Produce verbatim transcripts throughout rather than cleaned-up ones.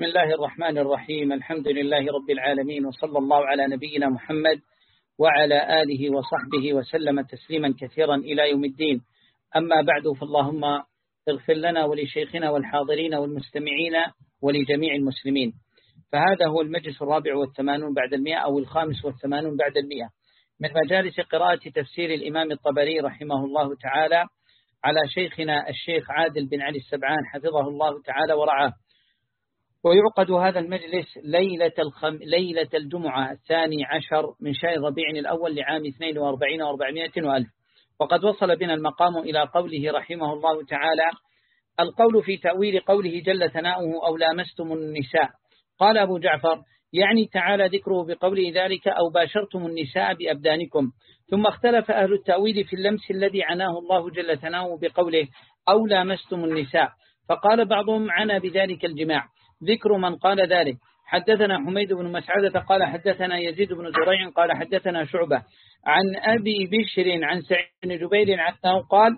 بسم الله الرحمن الرحيم. الحمد لله رب العالمين، وصلى الله على نبينا محمد وعلى آله وصحبه وسلم تسليما كثيرا إلى يوم الدين. أما بعد، فاللهم اغفر لنا ولشيخنا والحاضرين والمستمعين ولجميع المسلمين. فهذا هو المجلس الرابع والثمانون بعد المئة، أو الخامس والثمانون بعد المئة، من مجالس قراءة تفسير الإمام الطبري رحمه الله تعالى على شيخنا الشيخ عادل بن علي السبعان حفظه الله تعالى ورعاه. ويعقد هذا المجلس ليلة, الخم... ليلة الجمعة الثاني عشر من شهر ربيع الأول لعام اثنين وأربعين وأربعمائة وألف. وقد وصل بنا المقام إلى قوله رحمه الله تعالى: القول في تأويل قوله جل ثناؤه أو لامستم النساء. قال أبو جعفر: يعني تعالى ذكره بقوله ذلك أو باشرتم النساء بأبدانكم. ثم اختلف أهل التأويل في اللمس الذي عناه الله جل ثناؤه بقوله أو لامستم النساء، فقال بعضهم عنا بذلك الجماع. ذكر من قال ذلك: حدثنا حميد بن مسعدة قال حدثنا يزيد بن زريع قال حدثنا شعبة عن أبي بشر عن سعيد بن جبير عنه قال: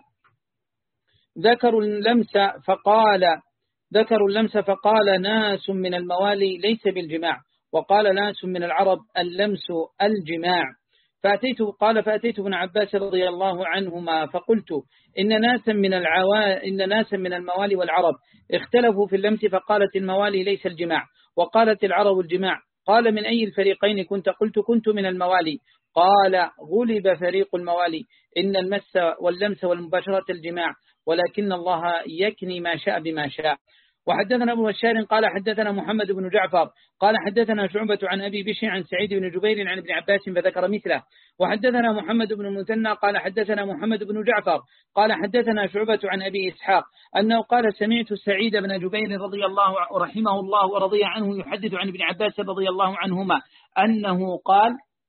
ذكروا اللمس فقال ذكروا اللمس فقال ناس من الموالي ليس بالجماع، وقال ناس من العرب اللمس الجماع. فأتيت قال فأتيت ابن عباس رضي الله عنهما فقلت إن ناسا من العوا إن ناسا من الموالي والعرب اختلفوا في اللمس، فقالت الموالي ليس الجماع وقالت العرب الجماع. قال: من أي الفريقين كنت؟ قلت: كنت من الموالي. قال: غلب فريق الموالي، إن المس واللمس والمباشرة الجماع، ولكن الله يكني ما شاء بما شاء. وحدثنا أبو بشار قال حدثنا محمد بن جعفر قال حدثنا شعبة عن أبي بشر عن سعيد بن جبير عن ابن عباس فذكر مثله. وحدثنا محمد بن المثنى قال حدثنا محمد بن جعفر قال حدثنا شعبة عن أبي إسحاق أنه قال: سمعت سعيد بن جبير رضي الله رحمه الله ورضي عنه يحدث عن ابن عباس رضي الله عنهما أنه قال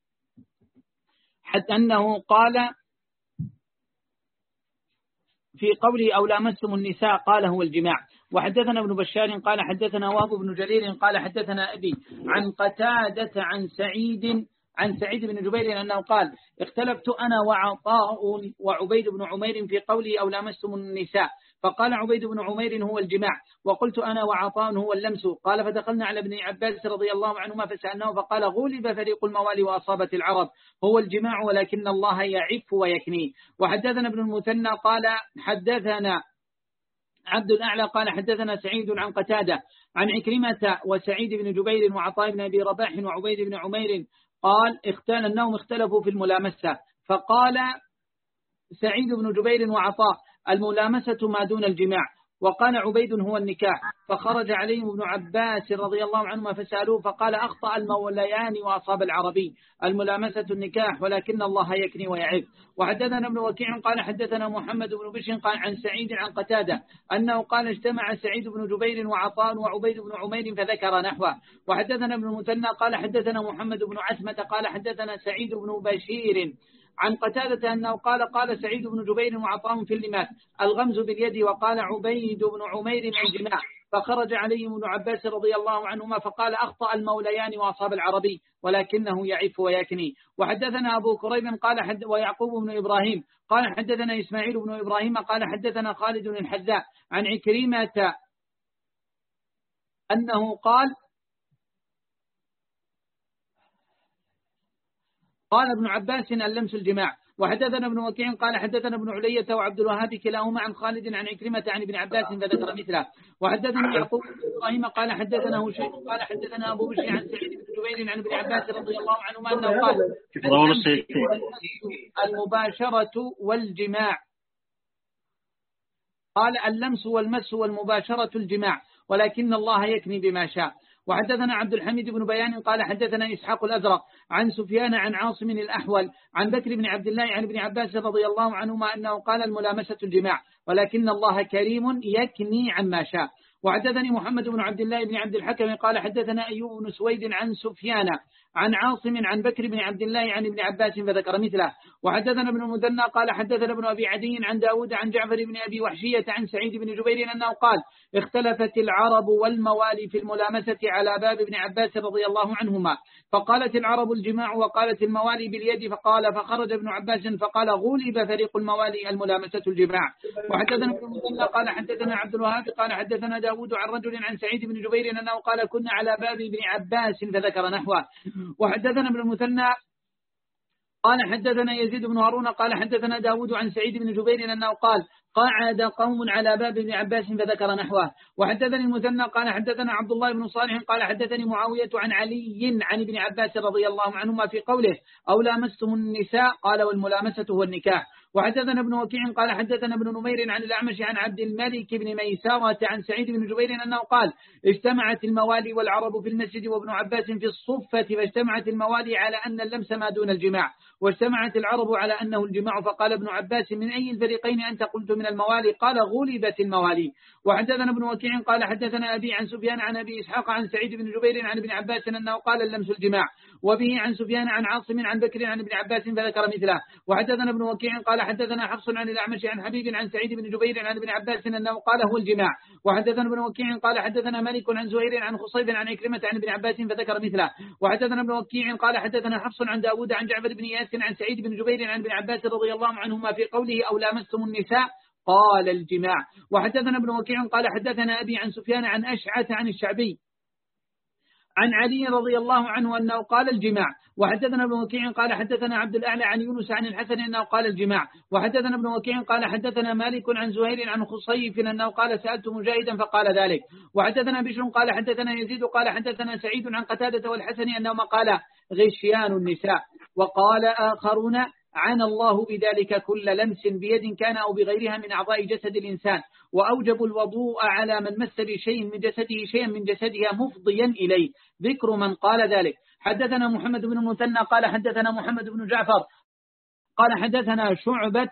حتى أنه قال في قوله أو لامستم النساء قال هو الجماع. وحدثنا ابن بشار قال حدثنا وهب بن جرير قال حدثنا أبي عن قتادة عن سعيد عن سعيد بن جبير أنه قال: اختلفت أنا وعطاء وعبيد بن عمير في قوله أو لامستم النساء، فقال عبيد بن عمير هو الجماع، وقلت أنا وعطاء هو اللمس. قال: فدخلنا على ابن عباس رضي الله عنهما فسألناه، فقال: غلب فريق الموالي وأصابت العرب، هو الجماع ولكن الله يعف ويكني. وحدثنا ابن المثنى قال حدثنا عبد الأعلى قال حدثنا سعيد عن قتادة عن عكرمة وسعيد بن جبير وعطاء بن أبي رباح وعبيد بن عمير قال: اختال أنهم اختلفوا في الملامسة، فقال سعيد بن جبير وعطاء: الملامسة ما دون الجماع، وقال عبيد هو النكاح. فخرج عليهم ابن عباس رضي الله عنهما فسألوه، فقال: أخطأ الموليان وأصاب العربي، الملامسة النكاح ولكن الله يكني ويعف. وحدثنا ابن وكيع قال حدثنا محمد بن بشر قال عن سعيد عن قتادة أنه قال: اجتمع سعيد بن جبير وعطاء وعبيد بن عمير فذكر نحوه. وحدثنا ابن المثنى قال حدثنا محمد بن عثمة قال حدثنا سعيد بن بشير عن قتادة أنه قال: قال سعيد بن جبير وعطاء في اللماس الغمز باليد، وقال عبيد بن عمير الجماع. فخرج عليهم ابن عباس رضي الله عنهما فقال: أخطأ الموليان وأصاب العربي ولكنه يعف ويكني. وحدثنا أبو كريب قال حد ويعقوب بن إبراهيم قال حدثنا إسماعيل بن إبراهيم قال حدثنا خالد الحذاء عن عكرمة أنه قال: قال ابن عباس اللمس الجماع. وحدثنا ابن وكيع قال حدثنا ابن علية وعبد الوهاب كلاهما عن خالد عن عكرمة عن ابن عباس فذكر مثله. وحدثنا يعقوب بن إبراهيم قال حدثنا هشيم قال حدثنا أبو بشر عن سعيد بن جبير عن ابن عباس رضي الله عنهما أنه قال: المباشرة والجماع. قال: اللمس والمس والمباشرة الجماع، ولكن الله يكني بما شاء. وحدثنا عبد الحميد بن بيان قال حدثنا إسحاق الأزرق عن سفيان عن عاصم الأحول عن بكر بن عبد الله عن ابن عباس رضي الله عنهما أنه قال: الملامسة الجماع، ولكن الله كريم يكني عما شاء. وحدثني محمد بن عبد الله بن عبد الحكم قال حدثنا أيوب بن سويد عن سفيان عن عاصم عن بكر بن عبد الله عن ابن عباس فذكر مثله. وحدثنا ابن المثنى قال حدثنا ابن أبي عدي عن داود عن جعفر بن أبي وحشية عن سعيد بن جبير أنه قال اختلفت العرب والموالي في الملامسة على باب ابن عباس رضي الله عنهما، فقالت العرب الجماع وقالت الموالي باليد، فقال فخرج ابن عباس فقال غلب فريق الموالي الملامسة الجماع. وحدثنا ابن المثنى قال حدثنا عبد الوهاب قال حدثنا داود عن رجل عن سعيد بن جبير أنه قال كنا على باب ابن عباس فذكر نحوه. وحدثنا ابن المثنى قال حدثنا يزيد بن هارون قال حدثنا داود عن سعيد بن جبير أنه قال قعد قوم على باب ابن عباس فذكر نحوه. وحدثني المثنى قال حدثنا عبد الله بن صالح قال حدثني معاوية عن علي عن ابن عباس رضي الله عنهما في قوله أو لامستم النساء قال والملامسة هو النكاح. وحدثنا ابن وكيع قال حدثنا ابن نمير عن الأعمش عن عبد الملك بن ميسرة عن سعيد بن جبير أنه قال اجتمعت الموالي والعرب في المسجد وابن عباس في الصفة، فاجتمعت الموالي على أن اللمس ما دون الجماع واجتمعت العرب على أنه الجماع، فقال ابن عباس من أي الفريقين أنت؟ قلت من الموالي، قال غلبت الموالي. وحدثنا ابن وكيع قال حدثنا أبي عن سفيان عن أبي إسحاق عن سعيد بن جبير عن ابن عباس أنه قال اللمس الجماع، وبه عن سفيان عن عاصم عن بكر عن ابن عباس فذكر مثله. وحدثنا ابن وكيع قال حدثنا حفص عن الأعمش عن حبيب عن سعيد بن جبير عن ابن عباس أنه قال هو الجماع. وحدثنا ابن وكيع قال حدثنا مالك عن زهير عن خصيب عن عكرمة عن ابن عباس فذكر مثله. وحدثنا ابن وكيع قال حدثنا حفص عن داود عن جعفر بن ياسر عن سعيد بن جبير عن ابن عباس رضي الله عنهما في قوله أو لامستم النساء قال الجماع. وحدثنا ابن وكيع قال حدثنا أبي عن سفيان عن أشعث عن الشعبي عن علي رضي الله عنه أنه قال الجماع. وحدثنا ابن وكيع قال حدثنا عبد الأعلى عن يونس عن الحسن أنه قال الجماع. وحدثنا ابن وكيع قال حدثنا مالك عن زهير عن خصيف أنه قال سألت مجاهدا فقال ذلك. وحدثنا بشر قال حدثنا يزيد قال حدثنا سعيد عن قتادة والحسن أنهما قال غشيان النساء. وقال آخرون عن الله بذلك كل لمس بيد كان أو بغيرها من أعضاء جسد الإنسان، وأوجب الوضوء على من مس بشيء من جسده شيئا من جسدها مفضيا إليه، ذكر من قال ذلك. حدثنا محمد بن المثنى قال حدثنا محمد بن جعفر قال حدثنا شعبة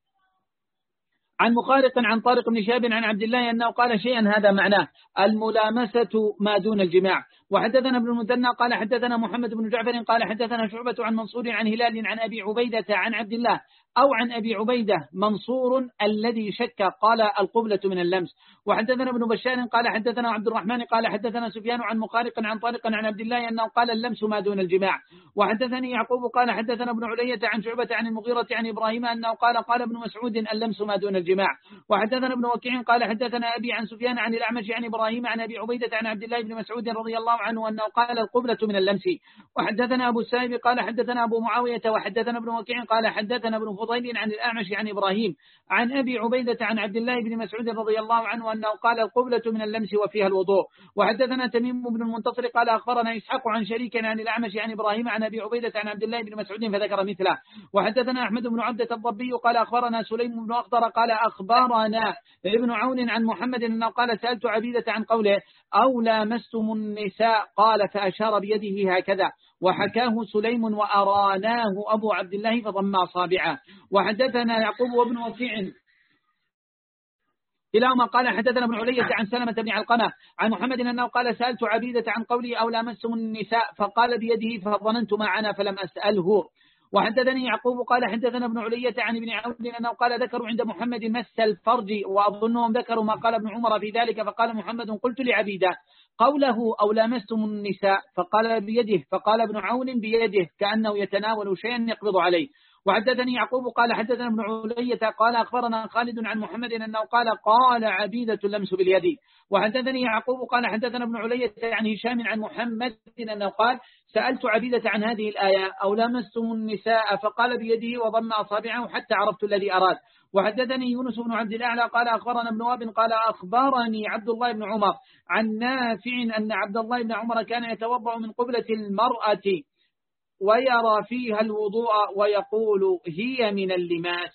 عن مخارق عن طارق بن شهاب عن عبد الله أنه قال شيئا هذا معناه الملامسة ما دون الجماع. وحدثنا ابن المثنى قال حدثنا محمد بن جعفر قال حدثنا شعبة عن منصور عن هلال عن أبي عبيدة عن عبد الله أو عن أبي عبيدة منصور الذي شك قال القبلة من اللمس. وحدثنا ابن بشار قال حدثنا عبد الرحمن قال حدثنا سفيان عن مخارق عن طارق عن عبد الله أنه قال اللمس ما دون الجماع. وحدثني يعقوب قال حدثنا ابن علية عن شعبة عن المغيرة عن إبراهيم أنه قال قال ابن مسعود اللمس ما دون الجماع. وحدثنا ابن وكيع قال حدثنا أبي عن سفيان عن الأعمش عن إبراهيم عن أبي عبيدة عن عبد الله بن مسعود رضي الله عنه أنه قال القبلة من اللمس. وحدثنا أبو السائب قال حدثنا أبو معاوية وحدثنا ابن وكيع قال حدثنا ابن فضيل عن الأعمش عن إبراهيم عن أبي عبيدة عن عبد الله بن مسعود رضي الله عنه أنه قال القبلة من اللمس وفيها الوضوء. وحدثنا تميم بن المنتصر قال أخبرنا إسحاق عن شريك عن الأعمش عن إبراهيم عن أبي عبيدة عن عبد الله بن مسعود فذكر مثله. وحدثنا أحمد بن عبدة الضبي قال أخبرنا سليم بن أخضر قال أخبرنا ابن عون عن محمد أنه قال سألت عبيدة عن قوله أو لامستم النساء قال فأشار بيده هكذا، وحكاه سليم وأراناه أبو عبد الله فضم أصابعه. وحدثنا يعقوب وابن وكيع كلاهما قال حدثنا ابن علية عن سلمة بن علقمة عن محمد أنه قال سألت عبيدة عن قولي أو لامستم النساء فقال بيده فظننت معنا فلم أسأله. وحدثني يعقوب قال حدثنا ابن علية عن ابن عون أنه قال ذكروا عند محمد مس الفرج، وأظنهم ذكروا ما قال ابن عمر في ذلك، فقال محمد قلت لعبيدة قوله أو لامستم النساء فقال بيده، فقال ابن عون بيده كأنه يتناول شيئا يقبض عليه. وحدثني يعقوب قال حدثنا ابن علية قال أخبرنا خالد عن محمد أنه قال قال عبيدة اللمس باليد. وحدثني يعقوب قال حدثنا ابن علية عن هشام عن محمد أنه قال سألت عبيدة عن هذه الآية أو لامستم النساء فقال بيده وضم أصابعه حتى عرفت الذي أراد. وحدثني يونس بن عبد الأعلى قال أخبرنا ابن وهب قال أخبرني عبد الله بن عمر عن نافع أن عبد الله بن عمر كان يتوضأ من قبلة المرأة ويرى فيها الوضوء ويقول هي من اللماس.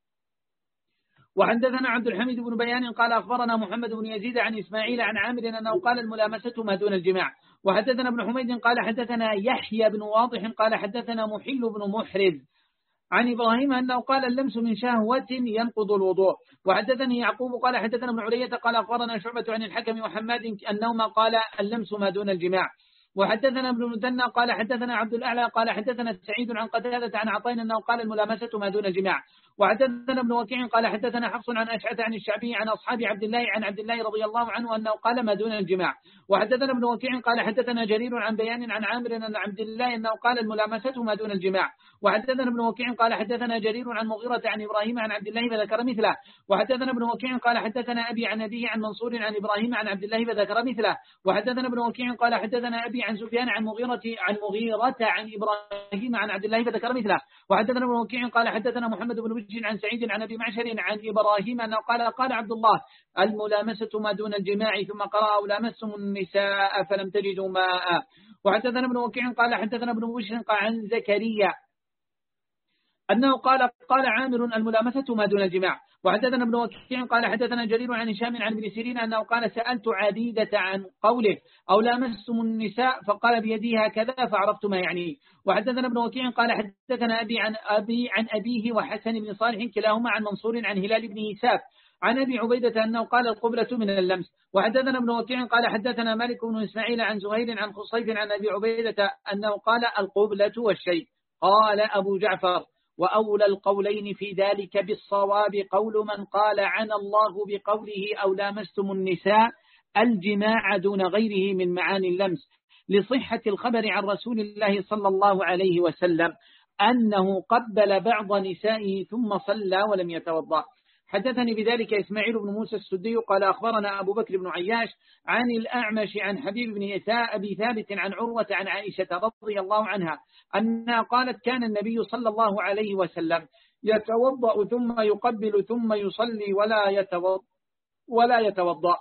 وحدثنا عبد الحميد بن بيان قال أخبرنا محمد بن يزيد عن إسماعيل عن عامر أنه قال الملامسة ما دون الجماع. وحدثنا ابن حميد قال حدثنا يحيى بن واضح قال حدثنا محل بن محرز عن إبراهيم أنه قال اللمس من شهوة ينقض الوضوء. وحدثني يعقوب قال حدثنا ابن علية قال أخبرنا شعبة عن الحكم وحماد أنهما قال اللمس ما دون الجماع. وحدثنا ابن المثنى قال حدثنا عبد الأعلى قال حدثنا سعيد عن قتادة عن عطاء أنه قال الملامسة ما دون الجماع. وحدثنا ابن وكيع قال حدثنا حفص عن أشعث عن الشعبي عن أصحاب عبد الله عن عبد الله رضي الله عنه أنه قال ما دون الجماع. وحدثنا ابن وكيع قال حدثنا جرير عن بيان عن عامر أن عبد الله أنه قال الملامسة ما دون الجماع. وحدثنا ابن وكيع قال حدثنا جرير عن مغيرة عن إبراهيم عن عبد الله فذكر مثله. وحدثنا ابن وكيع قال حدثنا أبي عن أبيه عن منصور عن إبراهيم عن عبد الله فذكر مثله. وحدثنا ابن وكيع قال حدثنا أبي عن سفيان عن مغيرة عن مغيرة عن إبراهيم عن عبد الله فذكر مثله. وحدثنا ابن وكيع قال حدثنا محمد بن بشر عن سعيد عن أبي معشر عن إبراهيم أنه قال قال عبد الله الملامسة ما دون الجماع ثم قرأ أو لامستم النساء فلم تجدوا ماء. وحدثنا ابن وكيع قال حدثنا ابن بشر عن زكريا أنه قال قال عامر الملامسة ما دون الجماع. وحدثنا ابن وكيع قال حدثنا جرير عن هشام عن ابن سيرين أنه قال سألت عبيدة عن قوله أو لامستم النساء فقال بيدي هكذا فعرفت ما يعني. وحدثنا ابن وكيع قال حدثنا أبي عن أبي عن أبيه وحسن بن صالح كلاهما عن منصور عن هلال بن يساف عن أبي عبيدة أنه قال القبلة من اللمس. وحدثنا ابن وكيع قال حدثنا مالك بن إسماعيل عن زهير عن خصيف عن أبي عبيدة أنه قال القبلة والشيء. قال أبو جعفر وأولى القولين في ذلك بالصواب قول من قال عن الله بقوله أو لامستم النساء الجماع دون غيره من معاني اللمس لصحة الخبر عن رسول الله صلى الله عليه وسلم أنه قبل بعض نسائه ثم صلى ولم يتوضأ. حدثني بذلك إسماعيل بن موسى السدي قال أخبرنا أبو بكر بن عياش عن الأعمش عن حبيب بن أبي ثابت عن عروة عن عائشة رضي الله عنها أنها قالت كان النبي صلى الله عليه وسلم يتوضأ ثم يقبل ثم يصلي ولا يتوضأ ولا يتوضأ.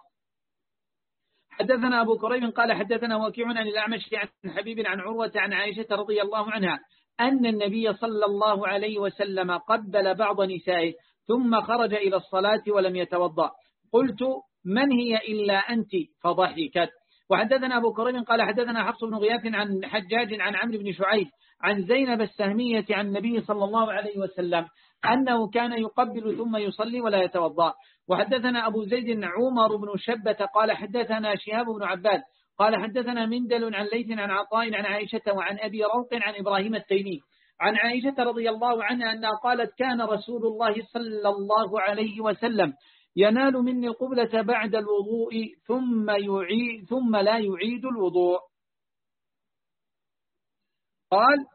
حدثنا أبو كريب قال حدثنا وكيع عن الأعمش عن حبيب عن عروة عن عائشة رضي الله عنها أن النبي صلى الله عليه وسلم قبل بعض نسائه ثم خرج إلى الصلاة ولم يتوضأ. قلت من هي إلا أنت فضحكت. وحدثنا أبو كريم قال حدثنا حفص بن غياث عن حجاج عن عمرو بن شعيب عن زينب السهمية عن النبي صلى الله عليه وسلم أنه كان يقبل ثم يصلي ولا يتوضأ. وحدثنا أبو زيد عمر بن شبة قال حدثنا شهاب بن عباد قال حدثنا مندل عن ليث عن عطاء عن عائشة وعن أبي روق عن إبراهيم التيمي عن عائشة رضي الله عنها أنها قالت كان رسول الله صلى الله عليه وسلم ينال مني القبلة بعد الوضوء ثم يعيد ثم لا يعيد الوضوء. قال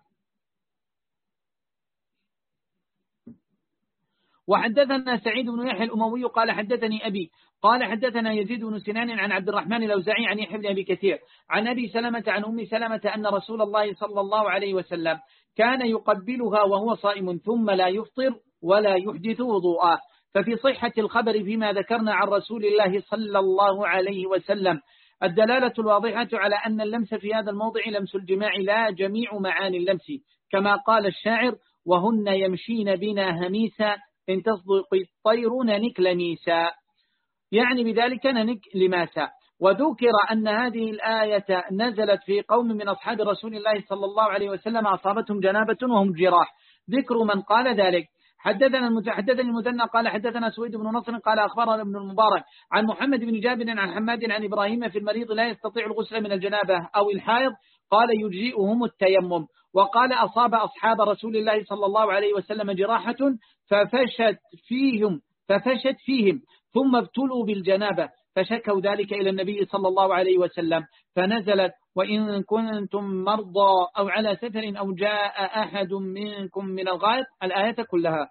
وحدثنا سعيد بن يحيى الأموي قال حدثني أبي قال حدثنا يزيد بن سنان عن عبد الرحمن الأوزاعي عن يحيى بن أبي كثير عن أبي سلمة عن أم سلمة أن رسول الله صلى الله عليه وسلم كان يقبلها وهو صائم ثم لا يفطر ولا يحدث وضوءا. ففي صحة الخبر فيما ذكرنا عن رسول الله صلى الله عليه وسلم الدلالة الواضحة على أن اللمس في هذا الموضع لمس الجماع لا جميع معاني اللمس كما قال الشاعر وهن يمشين بنا هميسا إن تصدق الطير ننك لميسا يعني بذلك ننك لماسا. وذكر أن هذه الآية نزلت في قوم من أصحاب رسول الله صلى الله عليه وسلم أصابتهم جنابة وهم جراح ذكر من قال ذلك. حدثنا المتحدث المثنى قال حدثنا سويد بن نصر قال أخبرنا ابن المبارك عن محمد بن جابر عن حماد عن إبراهيم في المريض لا يستطيع الغسل من الجنابة أو الحائض قال يجزئهم التيمم. وقال أصاب أصحاب رسول الله صلى الله عليه وسلم جراحة ففشت فيهم ففشت فيهم ثم ابتلوا بالجنابة فشكوا ذلك إلى النبي صلى الله عليه وسلم فنزلت وإن كنتم مرضى أو على سفر أو جاء أحد منكم من الغائط الآية كلها.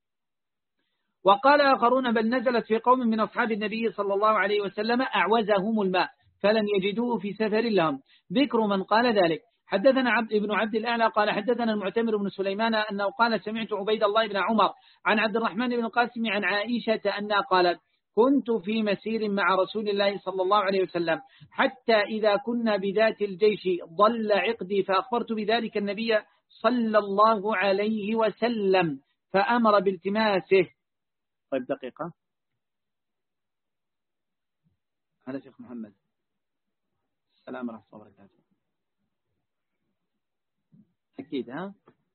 وقال آخرون بل نزلت في قوم من أصحاب النبي صلى الله عليه وسلم أعوزهم الماء فلم يجدوه في سفر لهم ذكر من قال ذلك. حدثنا عبد ابن عبد الأعلى قال حدثنا المعتمر بن سليمان أنه قال سمعت عبيد الله بن عمر عن عبد الرحمن بن القاسم عن عائشة أنها قالت كنت في مسير مع رسول الله صلى الله عليه وسلم حتى إذا كنا بذات الجيش ضل عقدي فأخبرت بذلك النبي صلى الله عليه وسلم فأمر بالتماسه. طيب دقيقة هذا شيخ محمد السلام ورحمة الله وبركاته أكيد ها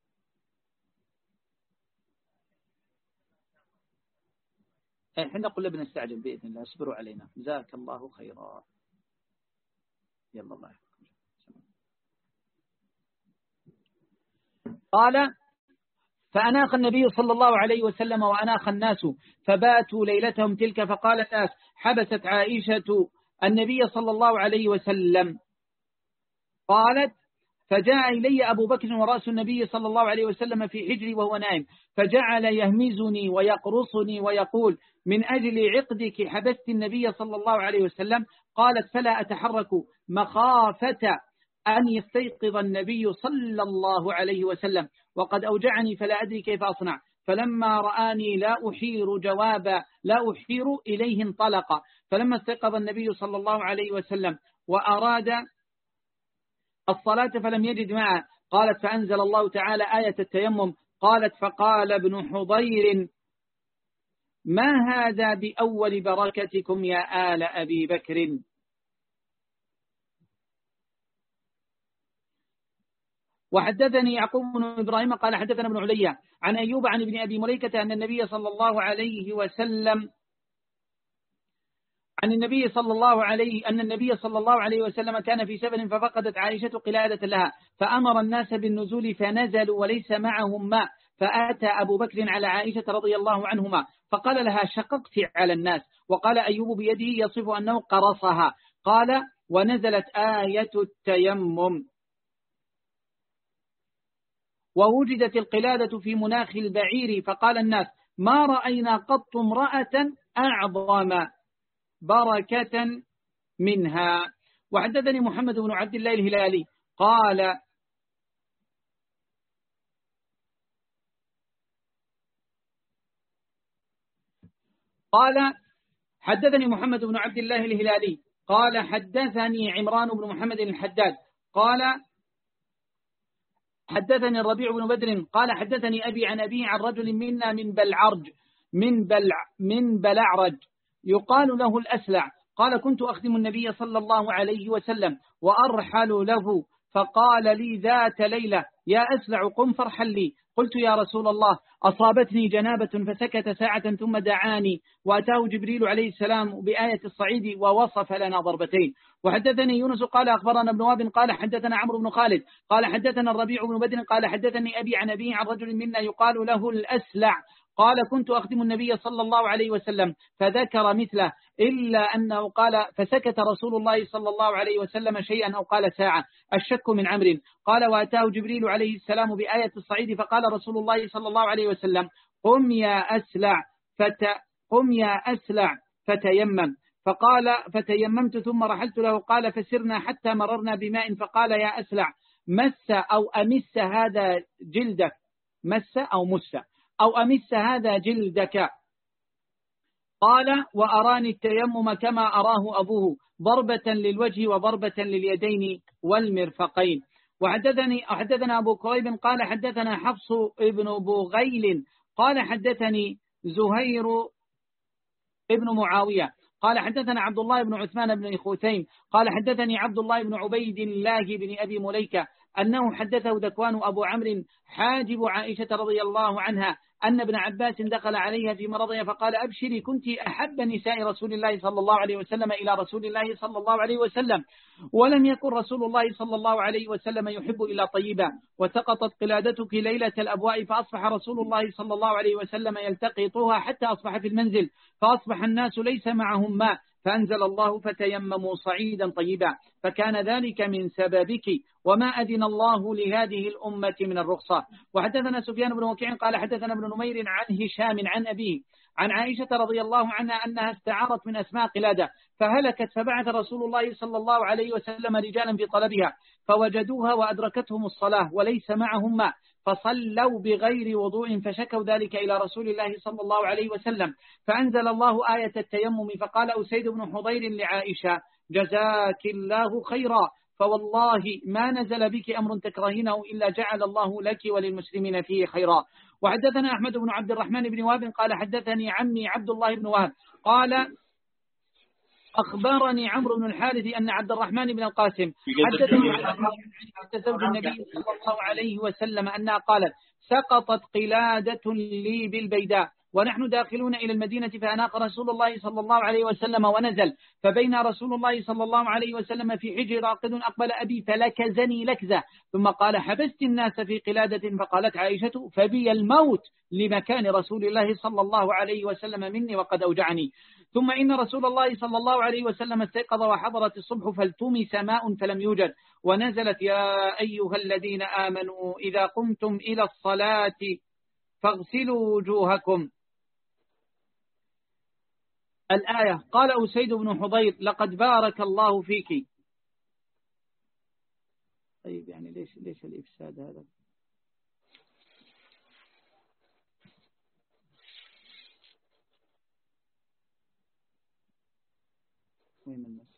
احنا قلنا بنستعجل بإذن الله اصبروا علينا جزاك الله خيرا. يلا الله يحفظكم. قال فأناخ النبي صلى الله عليه وسلم وأناخ الناس فباتوا ليلتهم تلك، فقال الناس حبست عائشة النبي صلى الله عليه وسلم. قالت فجاء إلي أبو بكر ورأس النبي صلى الله عليه وسلم في حجري وهو نائم، فجعل يهمزني ويقرصني ويقول من أجل عقدك حبست النبي صلى الله عليه وسلم. قالت فلا أتحرك مخافة أن يستيقظ النبي صلى الله عليه وسلم وقد أوجعني فلا أدري كيف أصنع. فلما رآني لا أحير جوابا لا أحير إليه انطلق. فلما استيقظ النبي صلى الله عليه وسلم وأراد الصلاة فلم يجد معه. قالت فأنزل الله تعالى آية التيمم. قالت فقال ابن حضير ما هذا بأول بركتكم يا آل أبي بكر. وحدثني يعقوب بن إبراهيم قال حدثنا ابن عليا عن أيوب عن ابن أبي مليكة أن النبي صلى الله عليه وسلم عن النبي صلى الله عليه أن النبي صلى الله عليه وسلم كان في سفر ففقدت عائشة قلادة لها فأمر الناس بالنزول فنزلوا وليس معهم ماء، فأتى أبو بكر على عائشة رضي الله عنهما فقال لها شققت على الناس. وقال أيوب بيده يصف أنه قرصها. قال ونزلت آية التيمم. ووجدت القلادة في مناخ البعير فقال الناس ما رأينا قط امرأة أعظم بركة منها. وحدثني محمد بن عبد الله الهلالي قال قال حدثني محمد بن عبد الله الهلالي قال حدثني عمران بن محمد الحداد قال حدثني الربيع بن بدر قال حدثني أبي عن أبيه عن رجل منا من بلعرج من بلع من بلعرج يقال له الأسلع قال كنت أخدم النبي صلى الله عليه وسلم وأرحل له فقال لي ذات ليلة يا أسلع قم فارحل لي. قلت يا رسول الله أصابتني جنابة فسكت ساعة ثم دعاني وأتاه جبريل عليه السلام بآية الصعيد ووصف لنا ضربتين. وحدثني يونس قال أخبرنا ابن وهب قال حدثنا عمرو بن خالد قال حدثنا الربيع بن بدر قال حدثني أبي عن أبيه عن رجل منا يقال له الأسلع قال كنت أخدم النبي صلى الله عليه وسلم فذكر مثله إلا أنه قال فسكت رسول الله صلى الله عليه وسلم شيئا أو قال ساعة الشك من عمرو. قال وأتاه جبريل عليه السلام بآية الصعيد فقال رسول الله صلى الله عليه وسلم قم يا أسلع فت قم يا أسلع فتيمم. فقال فتيممت ثم رحلت له. قال فسرنا حتى مررنا بماء فقال يا أسلع مس أو أمس هذا جلدك مس أو مس أو أمس هذا جلدك. قال وأراني التيمم كما أراه أبوه ضربة للوجه وضربة لليدين والمرفقين. وحدثني حدثنا أبو كريب قال حدثنا حفص ابن بغيل قال حدثني زهير ابن معاوية قال حدثنا عبد الله بن عثمان بن إخوتين قال حدثني عبد الله بن عبيد الله بن أبي مليكة أنه حدثه ذكوان أبو عمرو حاجب عائشة رضي الله عنها أن ابن عباس دخل عليها في مرضها فقال أبشري كنت أحب نساء رسول الله صلى الله عليه وسلم إلى رسول الله صلى الله عليه وسلم ولم يكن رسول الله صلى الله عليه وسلم يحب إلا طيبا وسقطت قلادتك ليلة الأبواء فأصبح رسول الله صلى الله عليه وسلم يلتقطها حتى أصبح في المنزل فأصبح الناس ليس معهم ماء فأنزل الله فتيمموا صعيدا طيبا فكان ذلك من سببك وما أذن الله لهذه الأمة من الرخصة. وحدثنا سفيان بن وكيع قال حدثنا ابن نمير عن هشام عن أبيه عن عائشة رضي الله عنها أنها استعارت من أسماء قلادة فهلكت فبعث رسول الله صلى الله عليه وسلم رجالا في طلبها فوجدوها وأدركتهم الصلاة وليس معهم ماء فصلوا بغير وضوء فشكوا ذلك إلى رسول الله صلى الله عليه وسلم فأنزل الله آية التيمم فقال أسيد بن حضير لعائشة جزاك الله خيرا فوالله ما نزل بك أمر تكرهينه إلا جعل الله لك وللمسلمين فيه خيرا. وحدثنا أحمد بن عبد الرحمن بن وهب قال حدثني عمي عبد الله بن وهب قال أخبرني عمرو بن الحارث أن عبد الرحمن بن القاسم حدثني عن زوج النبي صلى الله عليه وسلم أنها قالت سقطت قلادة لي بالبيداء ونحن داخلون إلى المدينة فأناق رسول الله صلى الله عليه وسلم ونزل، فبين رسول الله صلى الله عليه وسلم في حجر راقد أقبل أبي فلكزني لكزة، ثم قال حبست الناس في قلادة، فقالت عائشة فبي الموت لمكان رسول الله صلى الله عليه وسلم مني وقد أوجعني. ثم إن رسول الله صلى الله عليه وسلم استيقظ وحضرت الصبح فالتمس ماء فلم يوجد، ونزلت يا أيها الذين آمنوا إذا قمتم إلى الصلاة فاغسلوا وجوهكم. الآية. قال أسيد بن حضير لقد بارك الله فيك. طيب يعني ليش ليش الإفساد هذا؟ وين الناس؟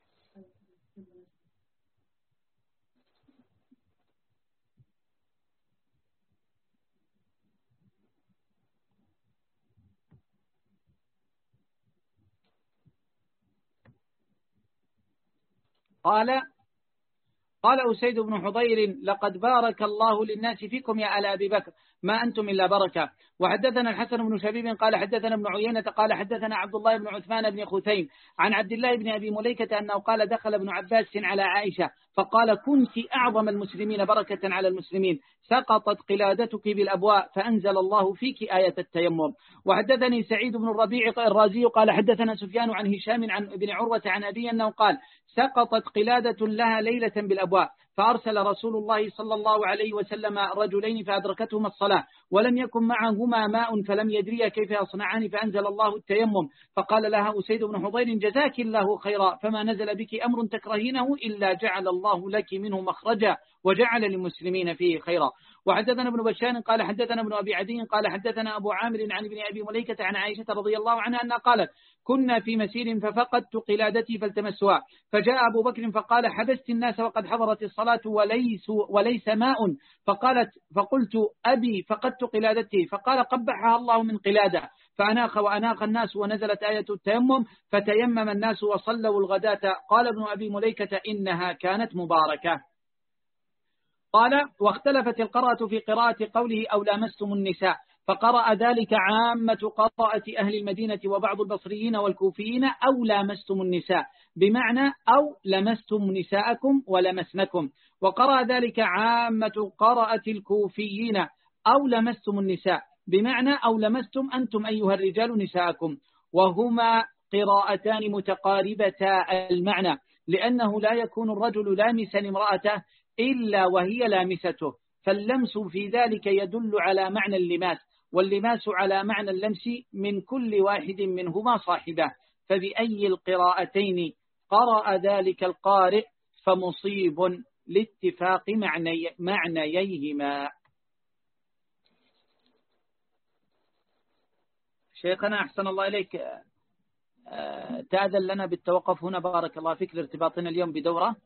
قال قال أسيد بن حضير لقد بارك الله للناس فيكم يا آل أبي بكر ما أنتم إلا بركة. وحدثنا الحسن بن شبيب قال حدثنا ابن عيينة قال حدثنا عبد الله بن عثمان بن خثيم عن عبد الله بن أبي مليكة أنه قال دخل ابن عباس على عائشة فقال كنت أعظم المسلمين بركة على المسلمين، سقطت قلادتك بالأبواء فأنزل الله فيك آية التيمم. وحدثني سعيد بن الربيع الرازي قال حدثنا سفيان عن هشام عن ابن عروة عن أبي أنه قال سقطت قلادة لها ليلة بالأبواء، فأرسل رسول الله صلى الله عليه وسلم رجلين فأدركتهما الصلاة ولم يكن معهما ماء فلم يدريا كيف يصنعان، فأنزل الله التيمم، فقال لها أسيد بن حضير جزاك الله خيرا، فما نزل بك أمر تكرهينه إلا جعل الله لك منه مخرجا وجعل للمسلمين فيه خيرا. وحدثنا ابن بشار قال حدثنا ابن أبي عدي قال حدثنا أبو عامر عن ابن أبي مليكة عن عائشة رضي الله عنها أنها قالت كنا في مسير ففقدت قلادتي فالتمسوها، فجاء أبو بكر فقال حبست الناس وقد حضرت الصلاة وليس, وليس ماء، فقالت فقلت أبي فقدت قلادتي، فقال قبحها الله من قلادة، فأناخ وأناخ الناس ونزلت آية التيمم فتيمم الناس وصلوا الغداة. قال ابن أبي مليكة إنها كانت مباركة. قال واختلفت القراءة في قراءة قوله أو لامستم النساء، فقرأ ذلك عامة قراءة أهل المدينة وبعض البصريين والكوفيين أو لامستم النساء بمعنى أو لمستم نساءكم ولمسنكم، وقرأ ذلك عامة قراءة الكوفيين أو لمستم النساء بمعنى أو لمستم أنتم أيها الرجال نساءكم، وهما قراءتان متقاربتا المعنى، لأنه لا يكون الرجل لامسا امرأته إلا وهي لامسته، فاللمس في ذلك يدل على معنى اللماس، واللماس على معنى اللمس من كل واحد منهما صاحبه، فبأي القراءتين قرأ ذلك القارئ فمصيب لاتفاق معني معنييهما. شيخنا أحسن الله إليك، تأذن لنا بالتوقف هنا بارك الله فيك لارتباطنا اليوم بدورة.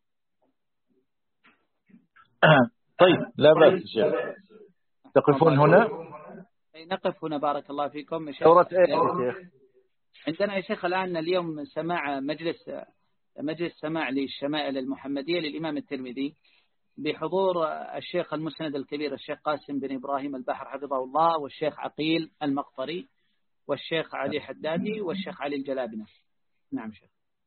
طيب لا بأس شيخ، تقفون هنا؟ نقف هنا بارك الله فيكم. دورة ايه يا شيخ؟ عندنا يا شيخ الآن اليوم سماع مجلس مجلس سماع للشمائل المحمدية للإمام الترمذي بحضور الشيخ المسند الكبير الشيخ قاسم بن إبراهيم البحر حفظه الله، والشيخ عقيل المقطري، والشيخ علي حدادي، والشيخ علي الجلابنة. نعم شيخ.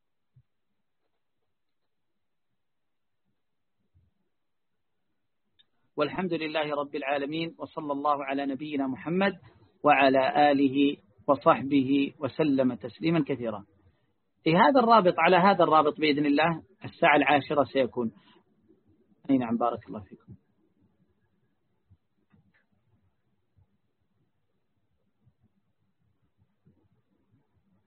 والحمد لله رب العالمين، وصلى الله على نبينا محمد وعلى آله وصحبه وسلم تسليما كثيرا. هذا الرابط على هذا الرابط بإذن الله الساعة العاشرة سيكون. أي نعم بارك الله فيكم.